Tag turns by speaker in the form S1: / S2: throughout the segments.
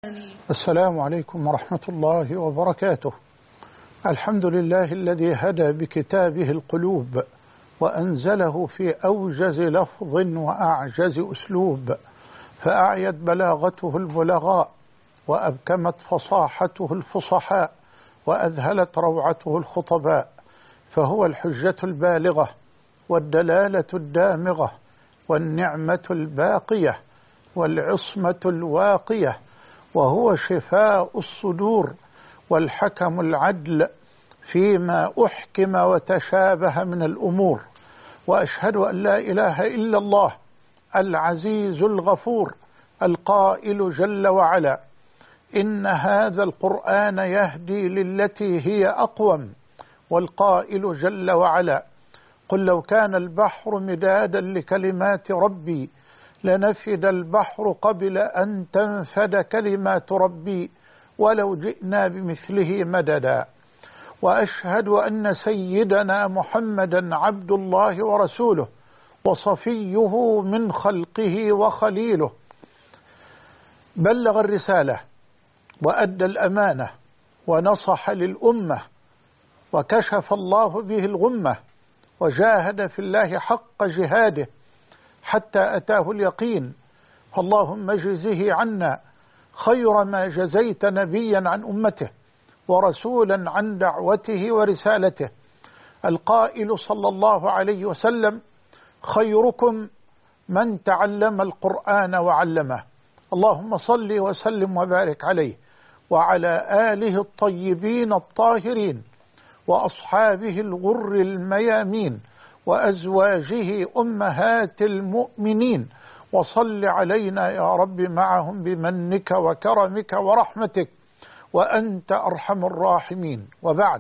S1: السلام عليكم ورحمة الله وبركاته. الحمد لله الذي هدى بكتابه القلوب وأنزله في أوجز لفظ وأعجز أسلوب، فأعيت بلاغته البلغاء وأبكمت فصاحته الفصحاء وأذهلت روعته الخطباء، فهو الحجة البالغة والدلالة الدامغة والنعمة الباقية والعصمة الواقية، وهو شفاء الصدور والحكم العدل فيما أحكم وتشابه من الأمور. وأشهد أن لا إله إلا الله العزيز الغفور القائل جل وعلا: إن هذا القرآن يهدي للتي هي أقوم، والقائل جل وعلا: قل لو كان البحر مدادا لكلمات ربي لنفد البحر قبل أن تنفد كلمات ربي ولو جئنا بمثله مددا. وأشهد أن سيدنا محمدا عبد الله ورسوله وصفيه من خلقه وخليله، بلغ الرسالة وأدى الأمانة ونصح للأمة وكشف الله به الغمة، وجاهد في الله حق جهاده حتى أتاه اليقين. فاللهم اجزه عنا خير ما جزيت نبيا عن أمته ورسولا عن دعوته ورسالته، القائل صلى الله عليه وسلم: خيركم من تعلم القرآن وعلمه. اللهم صل وسلم وبارك عليه وعلى آله الطيبين الطاهرين وأصحابه الغر الميامين وأزواجه أمهات المؤمنين، وصل علينا يا رب معهم بمنك وكرمك ورحمتك وأنت أرحم الراحمين. وبعد،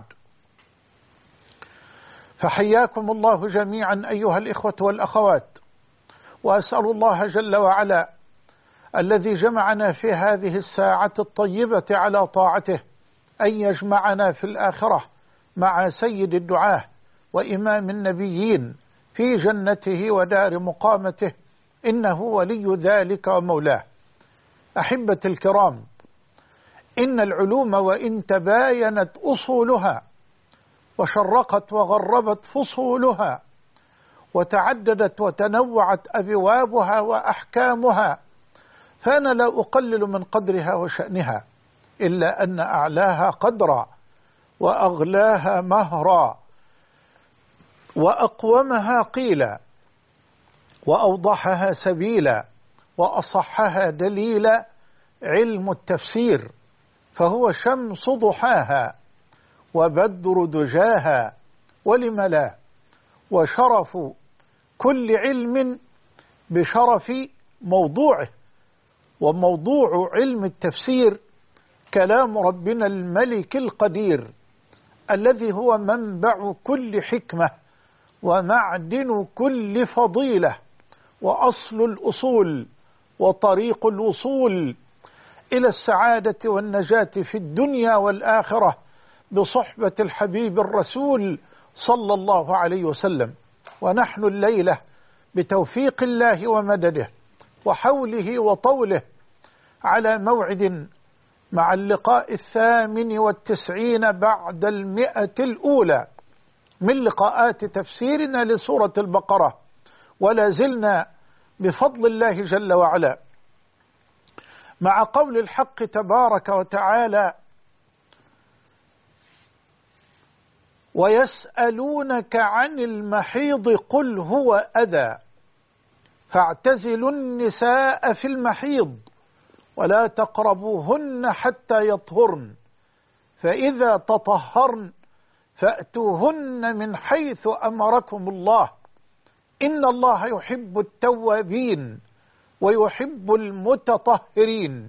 S1: فحياكم الله جميعا أيها الإخوة والأخوات، وأسأل الله جل وعلا الذي جمعنا في هذه الساعة الطيبة على طاعته أن يجمعنا في الآخرة مع سيد الدعاة وإمام النبيين في جنته ودار مقامته، إنه ولي ذلك ومولاه. أحبة الكرام، إن العلوم وإن تباينت أصولها وشرقت وغربت فصولها وتعددت وتنوعت أبوابها وأحكامها، فأنا لا أقلل من قدرها وشأنها، إلا أن أعلاها قدرا وأغلاها مهرا وأقومها قيلا وأوضحها سبيلا وأصحها دليلا علم التفسير، فهو شمس ضحاها وبدر دجاها، ولم لا، وشرف كل علم بشرف موضوعه. وموضوع علم التفسير كلام ربنا الملك القدير الذي هو منبع كل حكمة ومعدن كل فضيلة وأصل الأصول وطريق الوصول إلى السعادة والنجاة في الدنيا والآخرة بصحبة الحبيب الرسول صلى الله عليه وسلم. ونحن الليلة بتوفيق الله ومدده وحوله وطوله على موعد مع اللقاء 98 بعد 100 الأولى من لقاءات تفسيرنا لسورة البقرة، ولا زلنا بفضل الله جل وعلا مع قول الحق تبارك وتعالى: ويسألونك عن المحيض قل هو أذى فاعتزلوا النساء في المحيض ولا تقربوهن حتى يطهرن فإذا تطهرن فأتوهن من حيث أمركم الله إن الله يحب التوابين ويحب المتطهرين.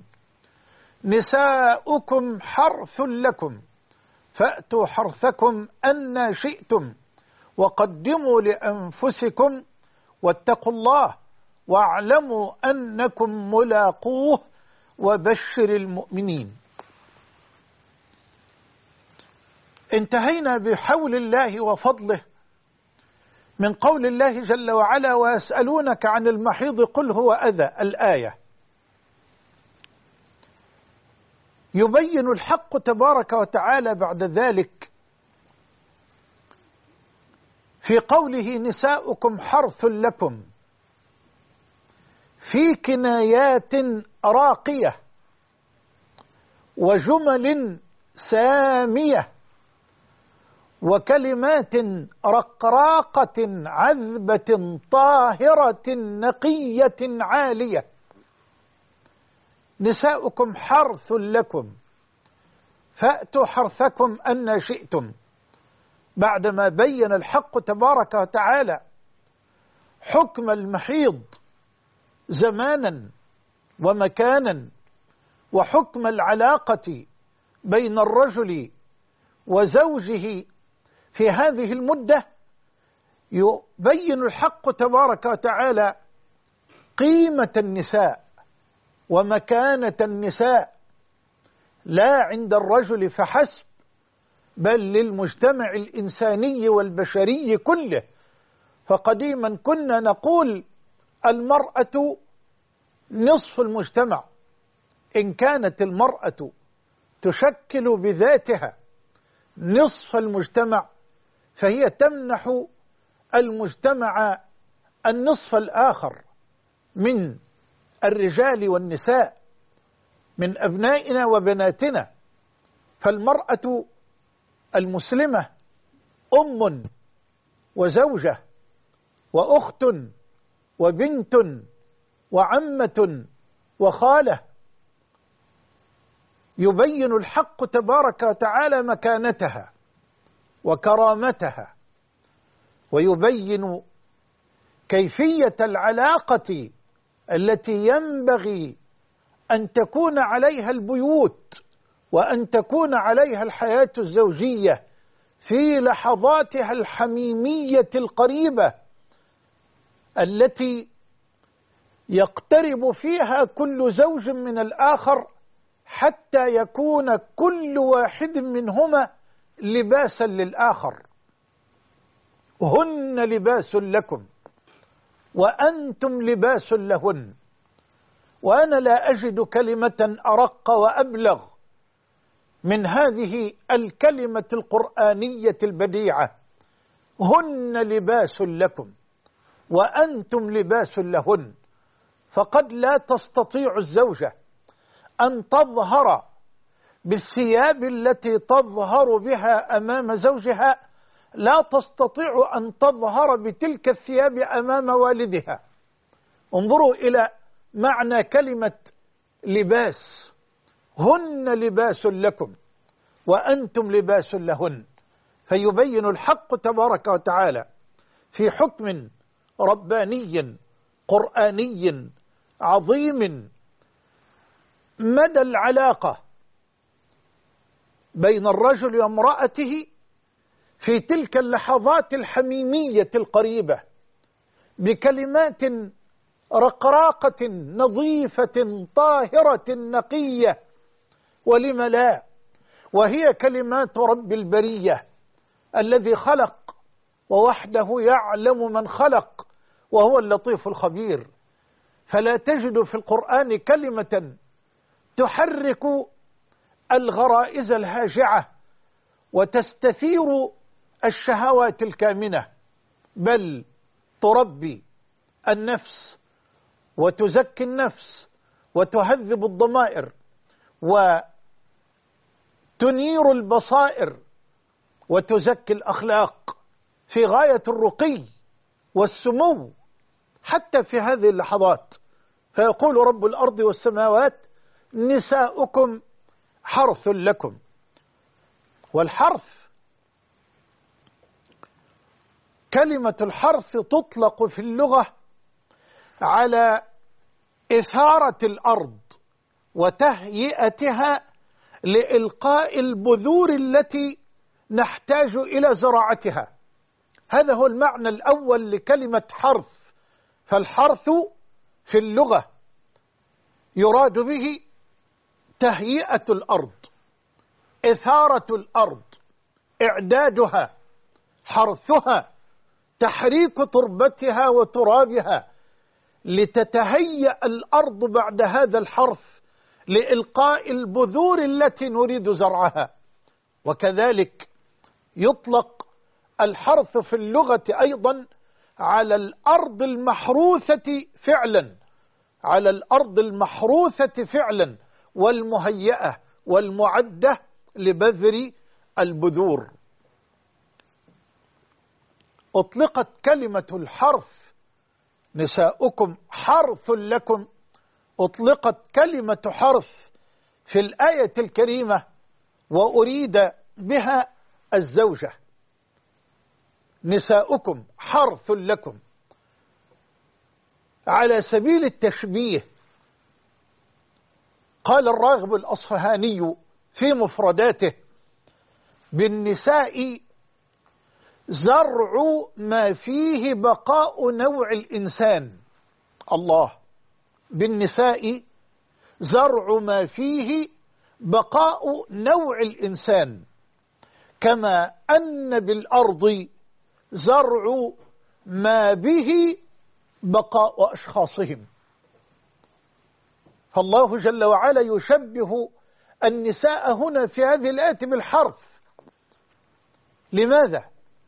S1: نساؤكم حرث لكم فأتوا حرثكم أن شئتم وقدموا لأنفسكم واتقوا الله واعلموا أنكم ملاقوه وبشر المؤمنين. انتهينا بحول الله وفضله من قول الله جل وعلا: ويسألونك عن المحيض قل هو أذى، الآية. يبين الحق تبارك وتعالى بعد ذلك في قوله نساؤكم حرث لكم في كنايات راقية وجمل سامية وكلمات رقراقة عذبة طاهرة نقية عالية. نساؤكم حرث لكم فأتوا حرثكم أن شئتم، بعدما بين الحق تبارك وتعالى حكم المحيض زمانا ومكانا وحكم العلاقة بين الرجل وزوجه في هذه المدة، يبين الحق تبارك وتعالى قيمة النساء ومكانة النساء لا عند الرجل فحسب، بل للمجتمع الإنساني والبشري كله. فقديما كنا نقول المرأة نصف المجتمع، إن كانت المرأة تشكل بذاتها نصف المجتمع فهي تمنح المجتمع النصف الآخر من الرجال والنساء، من أبنائنا وبناتنا. فالمرأة المسلمة أم وزوجة وأخت وبنت وعمة وخالة. يبين الحق تبارك وتعالى مكانتها وكرامتها، ويبين كيفية العلاقة التي ينبغي أن تكون عليها البيوت وأن تكون عليها الحياة الزوجية في لحظاتها الحميمية القريبة التي يقترب فيها كل زوج من الآخر حتى يكون كل واحد منهما لباسا للآخر. هن لباس لكم وأنتم لباس لهن. وأنا لا أجد كلمة أرق وأبلغ من هذه الكلمة القرآنية البديعة: هن لباس لكم وأنتم لباس لهن. فقد لا تستطيع الزوجة أن تظهر بالثياب التي تظهر بها أمام زوجها، لا تستطيع أن تظهر بتلك الثياب أمام والدها. انظروا إلى معنى كلمة لباس: هن لباس لكم وأنتم لباس لهن. فيبين الحق تبارك وتعالى في حكم رباني قرآني عظيم مدى العلاقة بين الرجل وامرأته في تلك اللحظات الحميمية القريبة بكلمات رقراقة نظيفة طاهرة نقية. ولم لا؟ وهي كلمات رب البرية الذي خلق ووحده يعلم من خلق وهو اللطيف الخبير. فلا تجد في القرآن كلمة تحرك الغرائز الهاجعة وتستثير الشهوات الكامنة، بل تربي النفس وتزكي النفس وتهذب الضمائر وتنير البصائر وتزكي الأخلاق في غاية الرقي والسمو حتى في هذه اللحظات. فيقول رب الأرض والسماوات: نساؤكم حرث لكم. والحرث، كلمة الحرث تطلق في اللغة على إثارة الأرض وتهيئتها لإلقاء البذور التي نحتاج إلى زراعتها. هذا هو المعنى الأول لكلمة حرث. فالحرث في اللغة يراد به تهيئة الأرض، إثارة الأرض، إعدادها، حرثها، تحريك تربتها وترابها لتتهيأ الأرض بعد هذا الحرث لإلقاء البذور التي نريد زرعها. وكذلك يطلق الحرث في اللغة أيضا على الأرض المحروثة فعلا، على الأرض المحروثة فعلا والمهيئة والمعدة لبذر البذور. أطلقت كلمة الحرث، نساؤكم حرث لكم، أطلقت كلمة حرث في الآية الكريمة وأريد بها الزوجة. نساؤكم حرث لكم على سبيل التشبيه. قال الراغب الأصفهاني في مفرداته: بالنساء زرع ما فيه بقاء نوع الإنسان. الله، بالنساء زرع ما فيه بقاء نوع الإنسان، كما أن بالأرض زرع ما به بقاء أشخاصهم. فالله جل وعلا يشبه النساء هنا في هذه الآية بالحرث. لماذا؟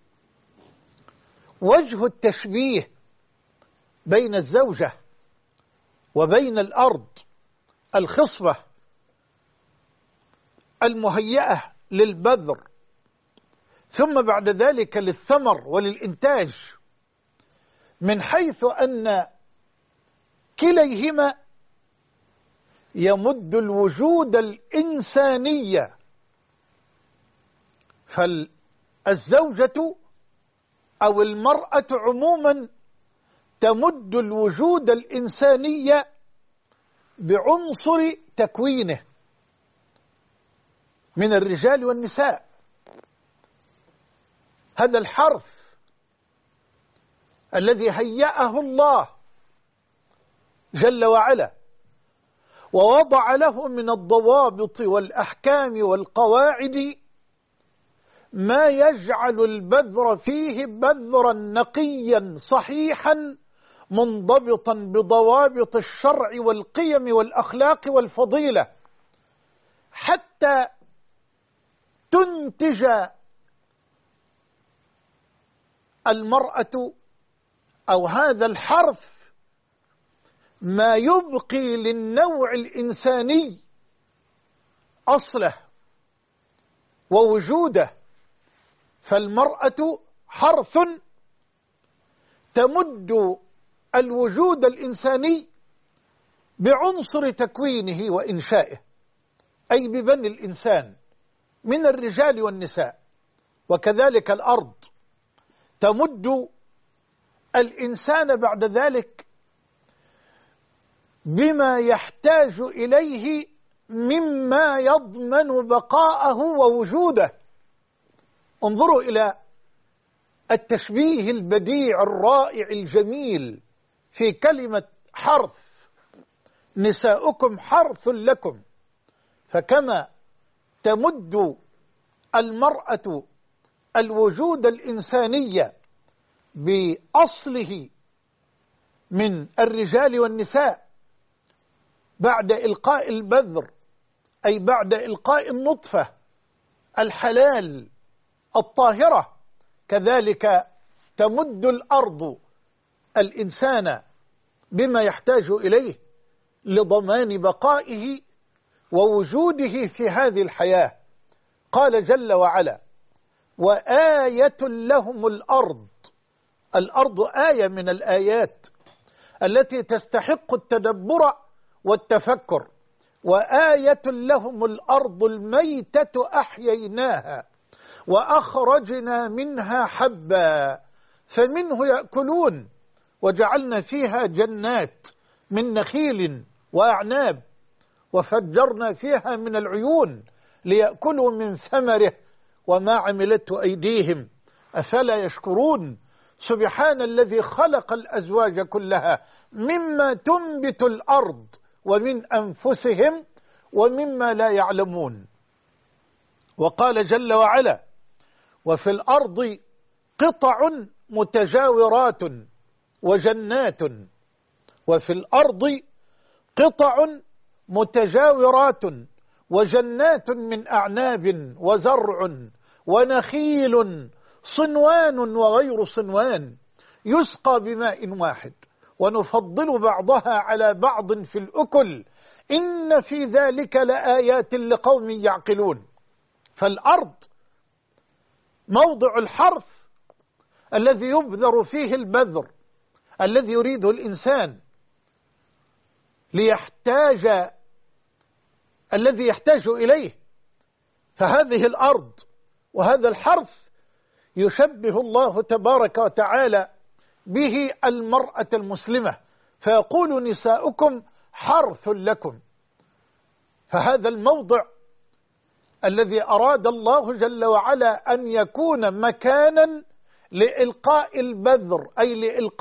S1: وجه التشبيه بين الزوجة وبين الأرض الخصبة المهيئة للبذر، ثم بعد ذلك للثمر وللإنتاج، من حيث أن كليهما يمد الوجود الإنسانية. فالزوجة أو المرأة عموما تمد الوجود الإنسانية بعنصر تكوينه من الرجال والنساء. هذا الحرث الذي هيأه الله جل وعلا ووضع له من الضوابط والأحكام والقواعد ما يجعل البذر فيه بذرا نقيا صحيحا منضبطا بضوابط الشرع والقيم والأخلاق والفضيلة، حتى تنتج المرأة أو هذا الحرث ما يبقي للنوع الإنساني أصله ووجوده. فالمرأة حرث تمد الوجود الإنساني بعنصر تكوينه وإنشائه، أي ببني الإنسان من الرجال والنساء. وكذلك الأرض تمد الإنسان بعد ذلك بما يحتاج إليه مما يضمن بقاءه ووجوده. انظروا إلى التشبيه البديع الرائع الجميل في كلمة حرث: نساؤكم حرث لكم. فكما تمد المرأة الوجود الإنساني بأصله من الرجال والنساء بعد إلقاء البذر، أي بعد إلقاء النطفة الحلال الطاهرة، كذلك تمد الأرض الإنسان بما يحتاج إليه لضمان بقائه ووجوده في هذه الحياة. قال جل وعلا: وآية لهم الأرض. الأرض آية من الآيات التي تستحق التدبر والتفكر. وآية لهم الأرض الميتة أحييناها وأخرجنا منها حبا فمنه يأكلون وجعلنا فيها جنات من نخيل وأعناب وفجرنا فيها من العيون ليأكلوا من ثمره وما عملته أيديهم أفلا يشكرون. سبحان الذي خلق الأزواج كلها مما تنبت الأرض ومن أنفسهم ومما لا يعلمون. وقال جل وعلا: وفي الأرض قطع متجاورات وجنات. وفي الأرض قطع متجاورات وجنات من أعناب وزرع ونخيل صنوان وغير صنوان يسقى بماء واحد ونفضل بعضها على بعض في الأكل إن في ذلك لآيات لقوم يعقلون. فالأرض موضع الحرث الذي يبذر فيه البذر الذي يريده الإنسان الذي يحتاج إليه. فهذه الأرض وهذا الحرث يشبه الله تبارك وتعالى به المرأة المسلمة، فيقول نساؤكم حرث لكم. فهذا الموضع الذي أراد الله جل وعلا أن يكون مكانا لإلقاء البذر، أي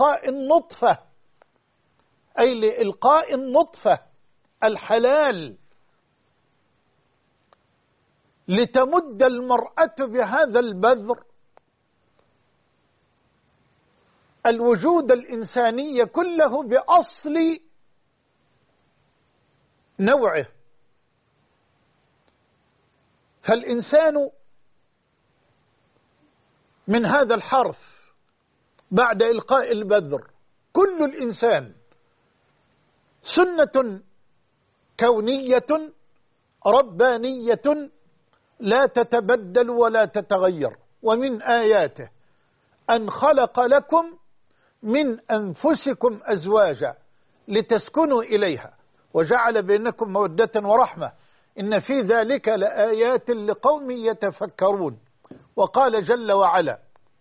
S1: لإلقاء النطفة الحلال، لتمد المرأة بهذا البذر الوجود الإنساني كله بأصل نوعه. فالإنسان من هذا الحرث بعد إلقاء البذر، كل الإنسان سنة كونية ربانية لا تتبدل ولا تتغير. ومن آياته أن خلق لكم من أنفسكم أزواجا لتسكنوا إليها وجعل بينكم مودة ورحمة إن في ذلك لآيات لقوم يتفكرون. وقال جل وعلا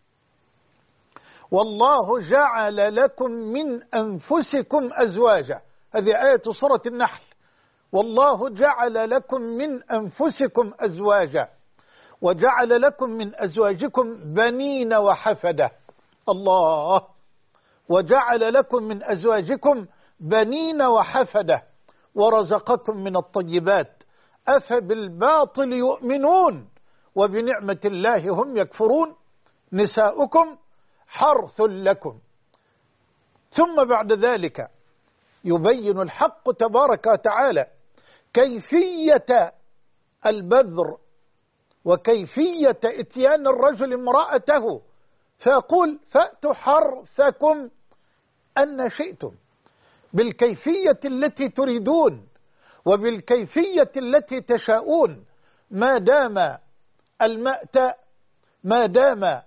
S1: والله جعل لكم من أنفسكم أزواجا، هذه آية سورة النحل. والله جعل لكم من أنفسكم أزواجا وجعل لكم من أزواجكم بنين وحفدة. الله، وجعل لكم من أزواجكم بنين وحفدة ورزقكم من الطيبات أفبالباطل يؤمنون وبنعمة الله هم يكفرون. نساؤكم حرث لكم. ثم بعد ذلك يبين الحق تبارك وتعالى كيفية البذر وكيفية اتيان الرجل امرأته، فيقول فأتوا حرثكم أن شئتم، بالكيفية التي تريدون وبالكيفية التي تشاءون، ما دام المأتى، ما دام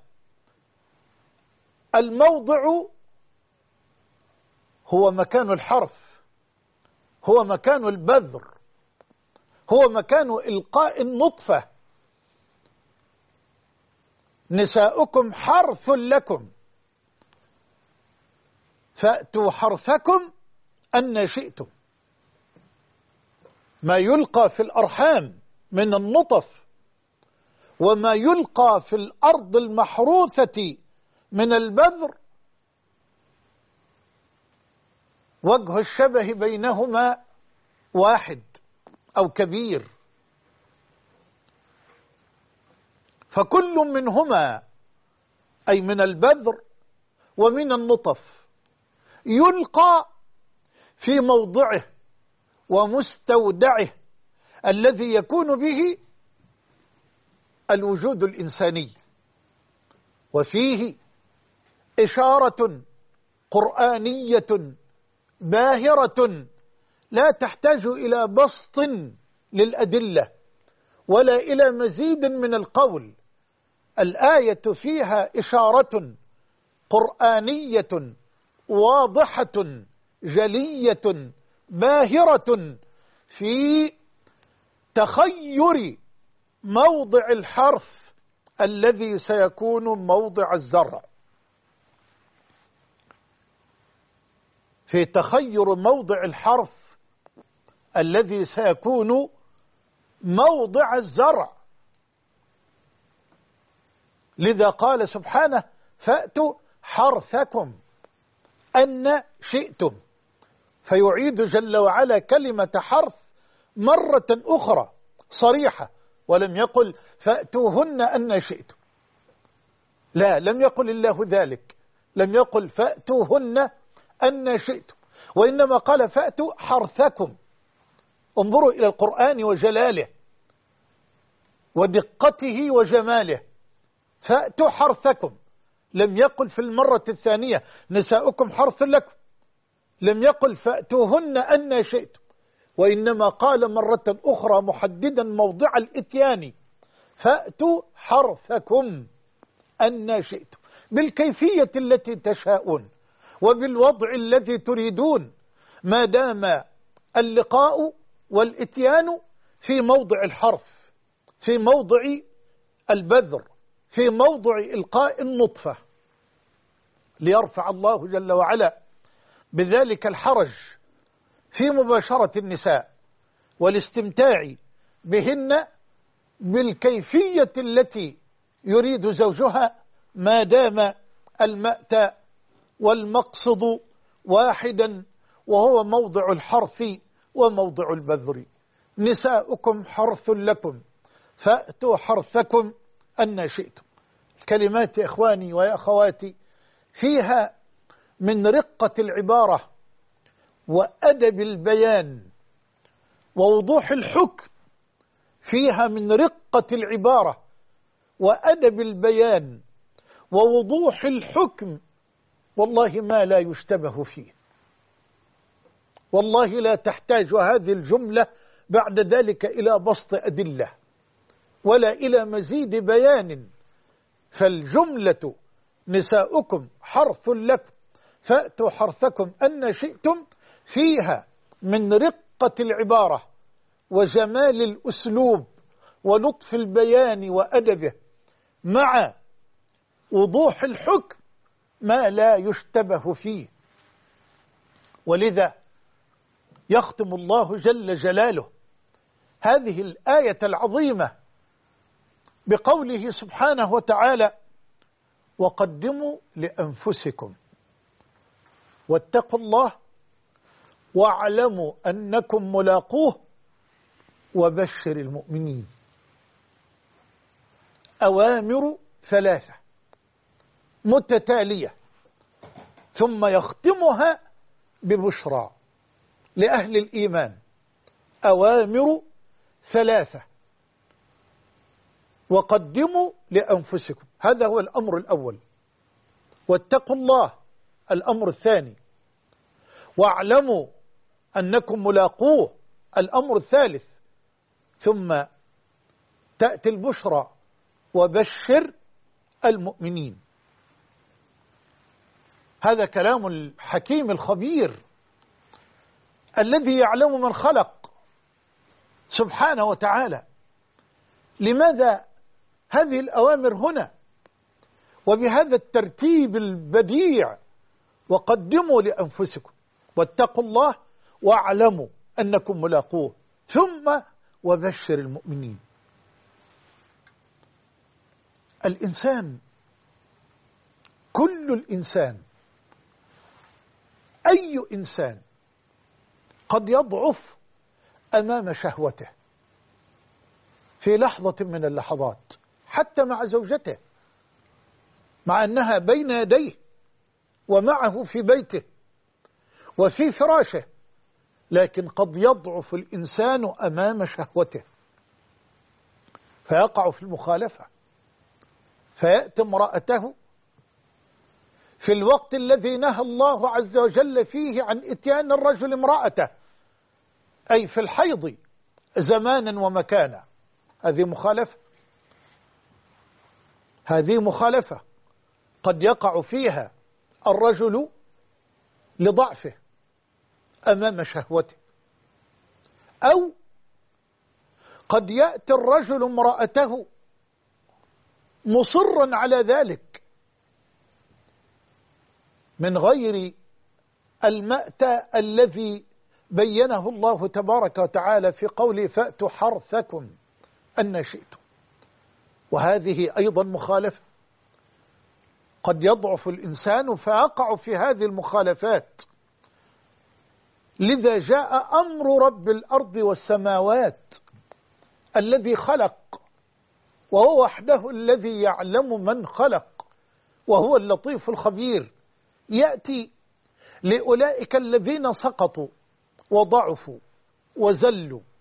S1: الموضع هو مكان الحرث، هو مكان البذر، هو مكان إلقاء النطفة. نساؤكم حرث لكم فأتوا حرثكم أن شئتم. ما يلقى في الأرحام من النطف وما يلقى في الأرض المحروثة من البذر وجه الشبه بينهما واحد أو كبير، فكل منهما أي من البذر ومن النطف يلقى في موضعه ومستودعه الذي يكون به الوجود الإنساني. وفيه إشارة قرآنية باهرة لا تحتاج إلى بسط للأدلة ولا إلى مزيد من القول. الآية فيها إشارة قرآنية واضحة جلية باهرة في تخير موضع الحرث الذي سيكون موضع الزرع، في تخير موضع الحرث الذي سيكون موضع الزرع. لذا قال سبحانه فأتوا حرثكم أن شئتم، فيعيد جل وعلا كلمة حرث مرة أخرى صريحة، ولم يقل فأتوهن أن شئتم، لا، لم يقل الله ذلك، لم يقل فأتوهن أن شئتم، وإنما قال فأتوا حرثكم. انظروا إلى القرآن وجلاله ودقته وجماله. فأتوا حرثكم، لم يقل في المرة الثانية نساؤكم حرث لكم، لم يقل فأتوهن أن شئتم، وإنما قال مرة أخرى محددا موضع الإتيان: فأتوا حرثكم أن شئتم، بالكيفية التي تشاءون وبالوضع الذي تريدون، ما دام اللقاء والإتيان في موضع الحرث، في موضع البذر، في موضع إلقاء النطفة، ليرفع الله جل وعلا بذلك الحرج في مباشرة النساء والاستمتاع بهن بالكيفية التي يريد زوجها، ما دام المأتى والمقصد واحدا، وهو موضع الحرث وموضع البذر. نساؤكم حرث لكم فأتوا حرثكم أن شئتم. الكلمات يا إخواني ويا أخواتي فيها من رقة العبارة وأدب البيان ووضوح الحكم، فيها من رقة العبارة وأدب البيان ووضوح الحكم والله ما لا يشتبه فيه. والله لا تحتاج هذه الجملة بعد ذلك إلى بسط أدلة ولا إلى مزيد بيان. فالجملة نساؤكم حرث لكم فأتوا حرثكم أن شئتم فيها من رقة العبارة وجمال الأسلوب ولطف البيان وأدبه مع وضوح الحكم ما لا يشتبه فيه. ولذا يختم الله جل جلاله هذه الآية العظيمة بقوله سبحانه وتعالى: وقدموا لأنفسكم واتقوا الله واعلموا أنكم ملاقوه وبشر المؤمنين. أوامر ثلاثة متتالية، ثم يختمها ببشرى لأهل الإيمان. أوامر ثلاثة: وقدموا لأنفسكم، هذا هو الأمر الأول، واتقوا الله الأمر الثاني، واعلموا أنكم ملاقوه الأمر الثالث، ثم تأتي البشرى: وبشر المؤمنين. هذا كلام الحكيم الخبير الذي يعلم من خلق سبحانه وتعالى. لماذا هذه الأوامر هنا وبهذا الترتيب البديع؟ وقدموا لأنفسكم واتقوا الله واعلموا أنكم ملاقوه، ثم وبشر المؤمنين. الإنسان، كل الإنسان، أي إنسان قد يضعف أمام شهوته في لحظة من اللحظات، حتى مع زوجته، مع أنها بين يديه ومعه في بيته وفي فراشه، لكن قد يضعف الإنسان أمام شهوته فيقع في المخالفة، فيأتي امرأته في الوقت الذي نهى الله عز وجل فيه عن إتيان الرجل امرأته، أي في الحيض زمانا ومكانا. هذه مخالفة، هذه مخالفة قد يقع فيها الرجل لضعفه أمام شهوته، أو قد يأتي الرجل امرأته مصرا على ذلك من غير المأتى الذي بينه الله تبارك وتعالى في قوله: فأتوا حرثكم أن شئتم. وهذه أيضا مخالفة، قد يضعف الإنسان فيقع في هذه المخالفات. لذا جاء أمر رب الأرض والسماوات الذي خلق، وهو وحده الذي يعلم من خلق، وهو اللطيف الخبير، يأتي لأولئك الذين سقطوا وضعفوا وزلوا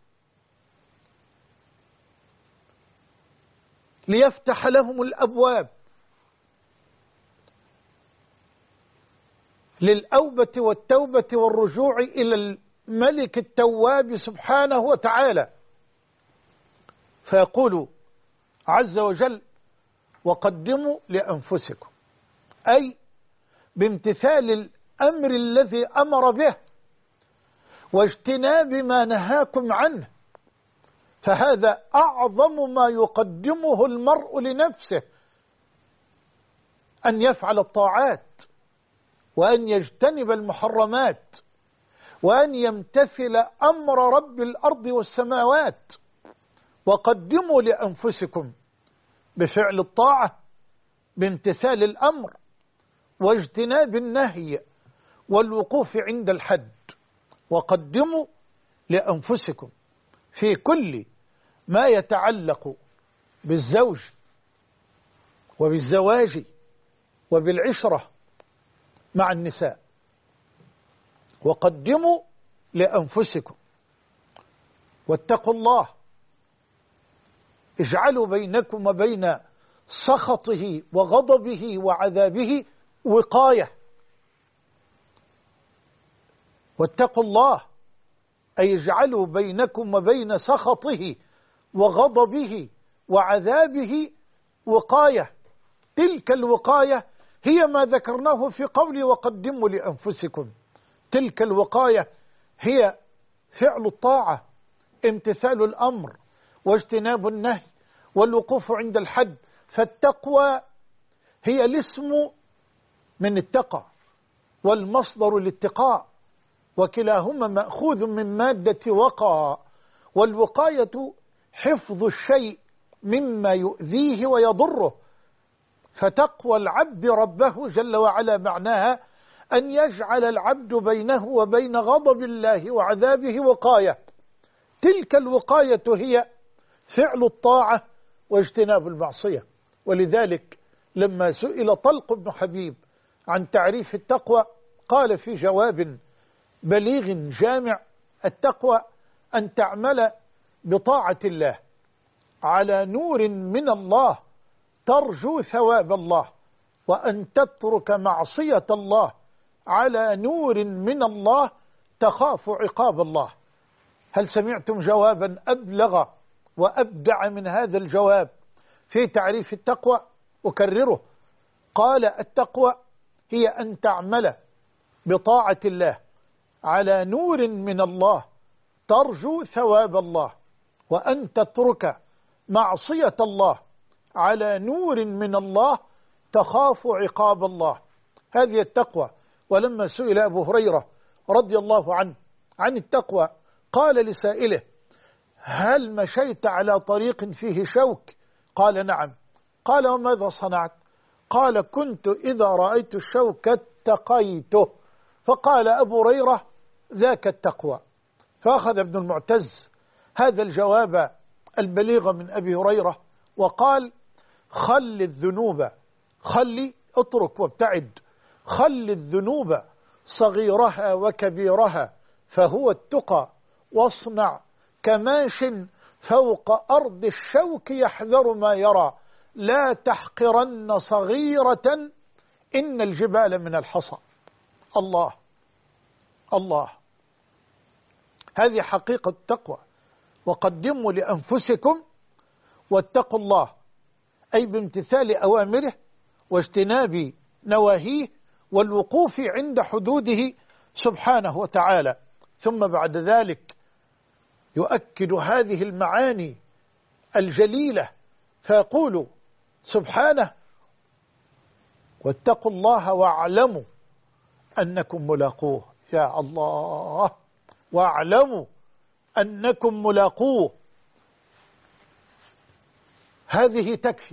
S1: ليفتح لهم الأبواب للأوبة والتوبة والرجوع إلى الملك التواب سبحانه وتعالى. فيقول عز وجل: وقدموا لأنفسكم، أي بامتثال الأمر الذي أمر به واجتناب ما نهاكم عنه، فهذا أعظم ما يقدمه المرء لنفسه، أن يفعل الطاعات وأن يجتنب المحرمات وأن يمتثل أمر رب الأرض والسماوات. وقدموا لأنفسكم بفعل الطاعة بامتثال الأمر واجتناب النهي والوقوف عند الحد. وقدموا لأنفسكم في كل ما يتعلق بالزوج وبالزواج وبالعشرة مع النساء. وقدموا لأنفسكم واتقوا الله، اجعلوا بينكم وبين سخطه وغضبه وعذابه وقاية. واتقوا الله أي اجعلوا بينكم وبين سخطه وغضبه وعذابه وقاية. تلك الوقاية هي ما ذكرناه في قول وقدموا لأنفسكم. تلك الوقاية هي فعل الطاعة، امتثال الأمر واجتناب النهي والوقوف عند الحد. فالتقوى هي الاسم من التقى والمصدر للاتقاء، وكلاهما مأخوذ من مادة وقى. والوقاية حفظ الشيء مما يؤذيه ويضره. فتقوى العبد ربه جل وعلا معناها أن يجعل العبد بينه وبين غضب الله وعذابه وقاية. تلك الوقاية هي فعل الطاعة واجتناب المعصية. ولذلك لما سئل طلق بن حبيب عن تعريف التقوى قال في جواب بليغ جامع: التقوى أن تعمل بطاعة الله على نور من الله ترجو ثواب الله، وأن تترك معصية الله على نور من الله تخاف عقاب الله. هل سمعتم جوابا أبلغ وأبدع من هذا الجواب في تعريف التقوى؟ أكرره: قال: التقوى هي أن تعمل بطاعة الله على نور من الله ترجو ثواب الله، وأن تترك معصية الله على نور من الله تخاف عقاب الله. هذه التقوى. ولما سئل أبو هريرة رضي الله عنه عن التقوى قال لسائله: هل مشيت على طريق فيه شوك؟ قال: نعم. قال: وماذا صنعت؟ قال: كنت إذا رأيت الشوك اتقيته. فقال أبو هريرة: ذاك التقوى. فأخذ ابن المعتز هذا الجواب البليغ من أبي هريرة وقال: خل الذنوب، خلي اترك وابتعد، خل الذنوب صغيرها وكبيرها فهو التقى، واصنع كماش فوق أرض الشوك يحذر ما يرى، لا تحقرن صغيرة إن الجبال من الحصى. الله الله، هذه حقيقة التقوى. وقدموا لأنفسكم واتقوا الله، أي بامتثال أوامره واجتناب نواهيه والوقوف عند حدوده سبحانه وتعالى. ثم بعد ذلك يؤكد هذه المعاني الجليلة فيقول سبحانه: واتقوا الله واعلموا أنكم ملاقوه. يا الله، واعلموا أنكم ملاقوه، هذه تكفي.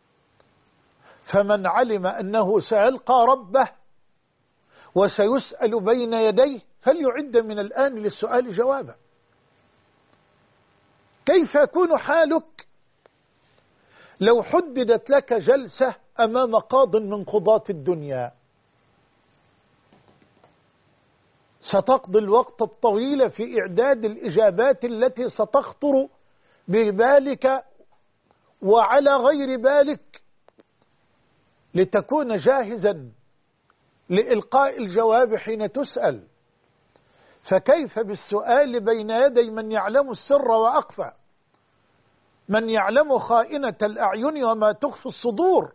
S1: فمن علم أنه سيلقى ربه وسيسأل بين يديه فليعد من الآن للسؤال جوابا. كيف يكون حالك لو حددت لك جلسة أمام قاض من قضاة الدنيا؟ ستقضي الوقت الطويل في إعداد الإجابات التي ستخطر ببالك وعلى غير بالك لتكون جاهزا لإلقاء الجواب حين تسأل. فكيف بالسؤال بين يدي من يعلم السر وأخفى، من يعلم خائنة الأعين وما تخفي الصدور،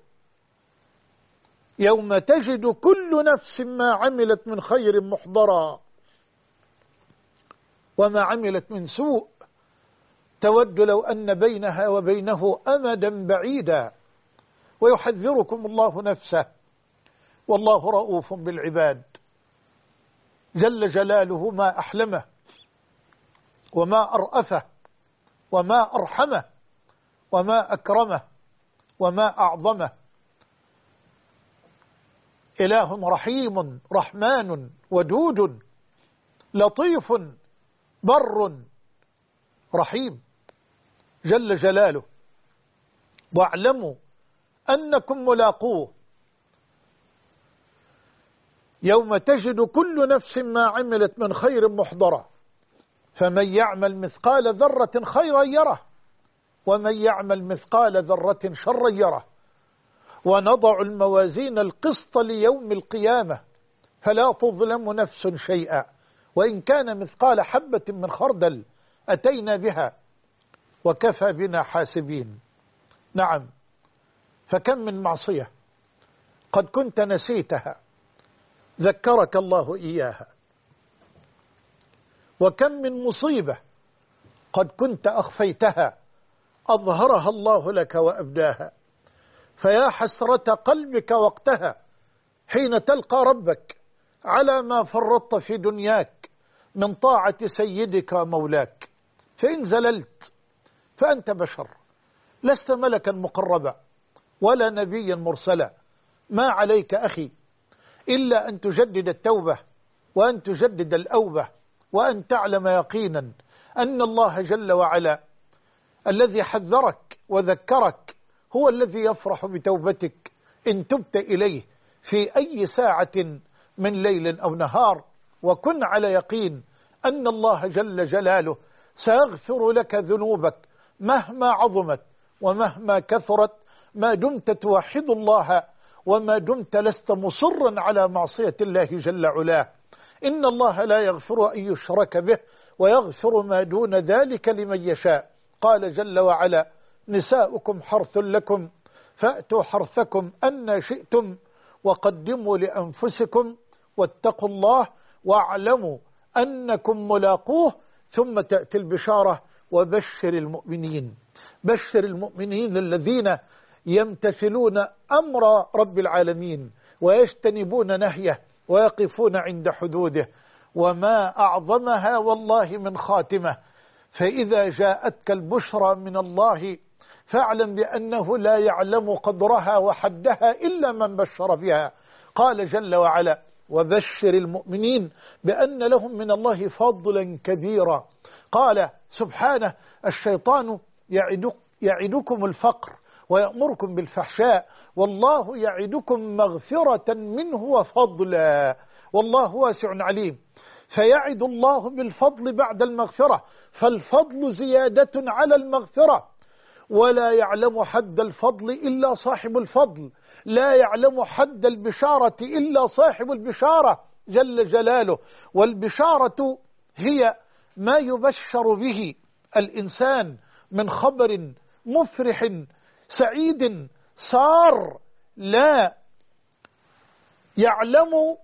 S1: يوم تجد كل نفس ما عملت من خير محضرا وما عملت من سوء تود لو أن بينها وبينه أمدا بعيدا. ويحذركم الله نفسه والله رؤوف بالعباد. جل جلاله ما أحلمه وما أرأفه وما أرحمه وما أكرمه وما أعظمه. إله رحيم رحمن ودود لطيف بر رحيم جل جلاله. واعلموا أنكم ملاقوه يوم تجد كل نفس ما عملت من خير محضرة. فمن يعمل مثقال ذرة خيرا يره ومن يعمل مثقال ذرة شرا يره. ونضع الموازين القسط ليوم القيامة فلا تظلم نفس شيئا وإن كان مثقال حبة من خردل أتينا بها وكفى بنا حاسبين. نعم، فكم من معصية قد كنت نسيتها ذكرك الله إياها، وكم من مصيبة قد كنت أخفيتها أظهرها الله لك وأبداها. فيا حسرة قلبك وقتها حين تلقى ربك على ما فرطت في دنياك من طاعة سيدك ومولاك. فإن زللت فأنت بشر، لست ملكا مقربا ولا نبيا مرسلا. ما عليك أخي إلا أن تجدد التوبة وأن تجدد الأوبة وأن تعلم يقينا أن الله جل وعلا الذي حذرك وذكرك هو الذي يفرح بتوبتك إن تبت إليه في أي ساعة من ليل أو نهار. وكن على يقين أن الله جل جلاله سيغفر لك ذنوبك مهما عظمت ومهما كثرت ما دمت توحد الله وما دمت لست مصرا على معصية الله جل علاه. إن الله لا يغفر أن يشرك به ويغفر ما دون ذلك لمن يشاء. قال جل وعلا نساؤكم حرث لكم فأتوا حرثكم أن شئتم وقدموا لأنفسكم واتقوا الله واعلموا أنكم ملاقوه. ثم تأتي البشارة وبشر المؤمنين. بشر المؤمنين الذين يمتثلون أمر رب العالمين ويجتنبون نهيه ويقفون عند حدوده. وما أعظمها والله من خاتمة. فإذا جاءتك البشرى من الله فاعلم بأنه لا يعلم قدرها وحدها إلا من بشر بها. قال جل وعلا وبشر المؤمنين بأن لهم من الله فضلا كبيرا. قال سبحانه الشيطان يعدكم الفقر ويأمركم بالفحشاء والله يعدكم مغفرة منه وفضلا والله واسع عليم. فيعد الله بالفضل بعد المغفرة، فالفضل زيادة على المغفرة. ولا يعلم حد الفضل إلا صاحب الفضل، لا يعلم حد البشارة إلا صاحب البشارة جل جلاله. والبشارة هي ما يبشر به الإنسان من خبر مفرح سعيد صار لا يعلم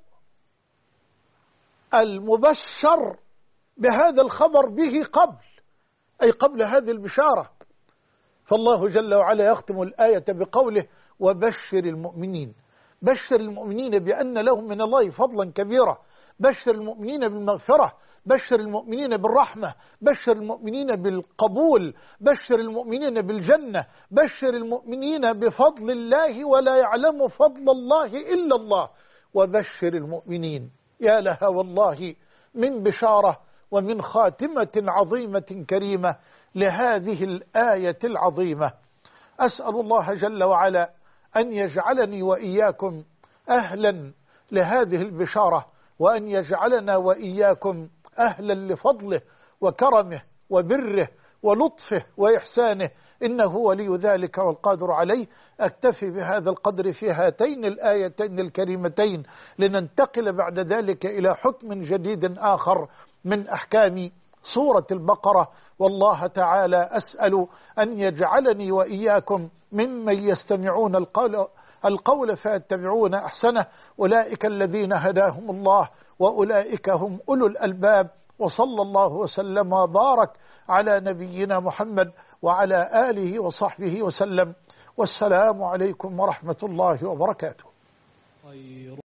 S1: المبشر بهذا الخبر به قبل هذه البشارة. فالله جل وعلا يختم الآية بقوله وبشر المؤمنين. بشر المؤمنين بأن لهم من الله فضلا كبيرا، بشر المؤمنين بالمغفرة، بشر المؤمنين بالرحمة، بشر المؤمنين بالقبول، بشر المؤمنين بالجنة، بشر المؤمنين بفضل الله ولا يعلم فضل الله إلا الله. وبشر المؤمنين. يا لها والله من بشارة ومن خاتمة عظيمة كريمة لهذه الآية العظيمة. أسأل الله جل وعلا أن يجعلني وإياكم أهلا لهذه البشارة، وأن يجعلنا وإياكم أهلا لفضله وكرمه وبره ولطفه وإحسانه إنه ولي ذلك والقادر عليه. أكتفي بهذا القدر في هاتين الآيتين الكريمتين، لننتقل بعد ذلك إلى حكم جديد آخر من أحكام سورة البقرة. والله تعالى أسأل أن يجعلني وإياكم ممن يستمعون القول فيتبعون أحسنه. أولئك الذين هداهم الله وأولئك هم أولو الألباب. وصلى الله وسلم وبارك على نبينا محمد وعلى آله وصحبه وسلم. والسلام عليكم ورحمة الله وبركاته.